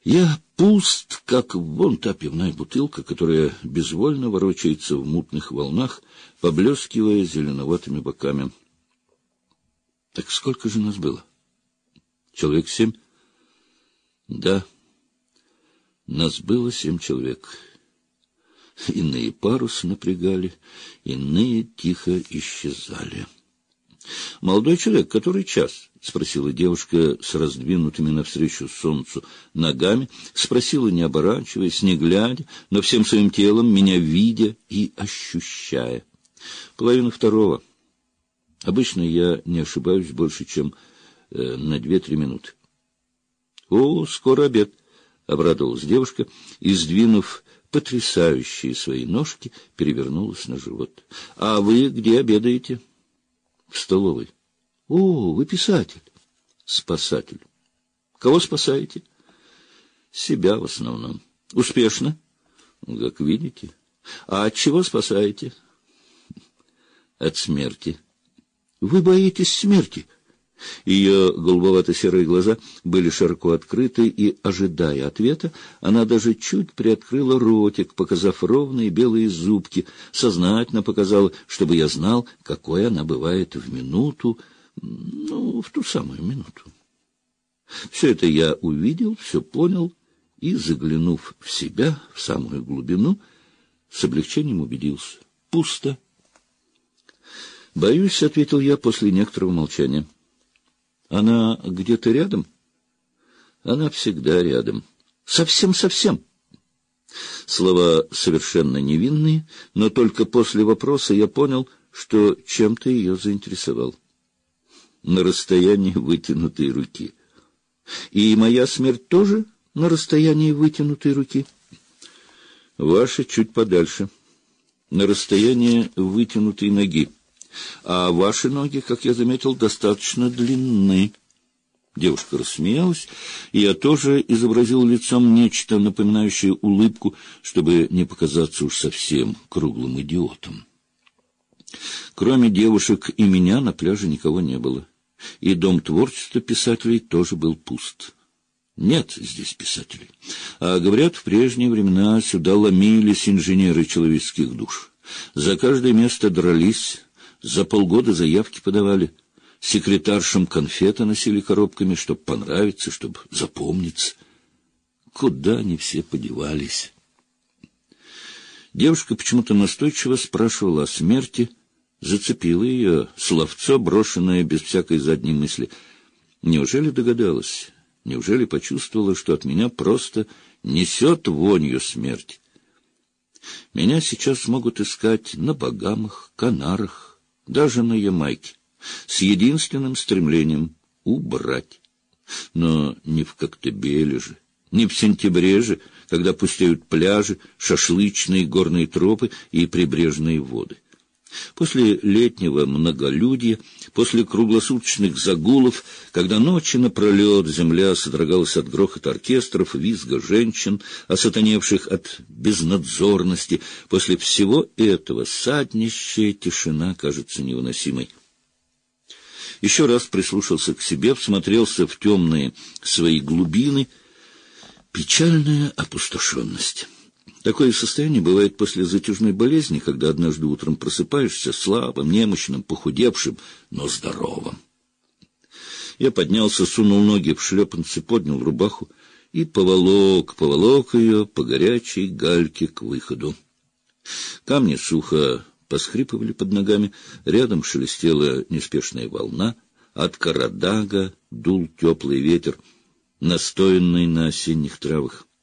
Я пуст, как вон та пивная бутылка, которая безвольно ворочается в мутных волнах, поблескивая зеленоватыми боками. Так сколько же нас было? Человек 7? Да, нас было 7 человек. Иные парус напрягали, иные тихо исчезали. — Молодой человек, который час? — спросила девушка с раздвинутыми навстречу солнцу ногами, спросила, не оборачиваясь, не глядя, но всем своим телом, меня видя и ощущая. — 1:30. Обычно я не ошибаюсь больше, чем на 2-3 минуты. — О, скоро обед! — обрадовалась девушка и, сдвинув потрясающие свои ножки, перевернулась на живот. — А вы где обедаете? — В столовой. — О, вы писатель. — Спасатель. — Кого спасаете? — Себя в основном. — Успешно? — Как видите. — А от чего спасаете? — От смерти. — Вы боитесь смерти? Ее голубовато-серые глаза были широко открыты, и, ожидая ответа, она даже чуть приоткрыла ротик, показав ровные белые зубки, сознательно показала, чтобы я знал, какой она бывает в минуту, в ту самую минуту. Все это я увидел, все понял, и, заглянув в себя, в самую глубину, с облегчением убедился. Пусто. «Боюсь», — ответил я после некоторого молчания. Она где-то рядом? Она всегда рядом. Совсем-совсем. Слова совершенно невинные, но только после вопроса я понял, что чем-то ее заинтересовал. На расстоянии вытянутой руки. И моя смерть тоже на расстоянии вытянутой руки? Ваша чуть подальше. На расстоянии вытянутой ноги. А ваши ноги, как я заметил, достаточно длинны. Девушка рассмеялась, и я тоже изобразил лицом нечто напоминающее улыбку, чтобы не показаться уж совсем круглым идиотом. Кроме девушек и меня на пляже никого не было, и дом творчества писателей тоже был пуст. Нет здесь писателей. А, говорят, в прежние времена сюда ломились инженеры человеческих душ. За каждое место дрались, за полгода заявки подавали, секретаршам конфеты носили коробками, чтоб понравиться, чтоб запомниться. Куда они все подевались? Девушка почему-то настойчиво спрашивала о смерти, зацепила ее словцо, брошенное без всякой задней мысли. Неужели догадалась? Неужели почувствовала, что от меня просто несет вонью смерть? Меня сейчас могут искать на Багамах, Канарах, даже на Ямайке, с единственным стремлением — убрать. Но не в Коктебеле же, не в сентябре же, когда пустеют пляжи, шашлычные горные тропы и прибрежные воды. После летнего многолюдья, после круглосуточных загулов, когда ночи напролет земля содрогалась от грохота оркестров, визга женщин, осатаневших от безнадзорности, после всего этого саднищая тишина кажется невыносимой. Еще раз прислушался к себе, всмотрелся в темные свои глубины. Печальная опустошенность. Такое состояние бывает после затяжной болезни, когда однажды утром просыпаешься слабым, немощным, похудевшим, но здоровым. Я поднялся, сунул ноги в шлепанцы, поднял рубаху и поволок ее по горячей гальке к выходу. Камни сухо поскрипывали под ногами, рядом шелестела неспешная волна, от Карадага дул теплый ветер, настоянный на осенних травах.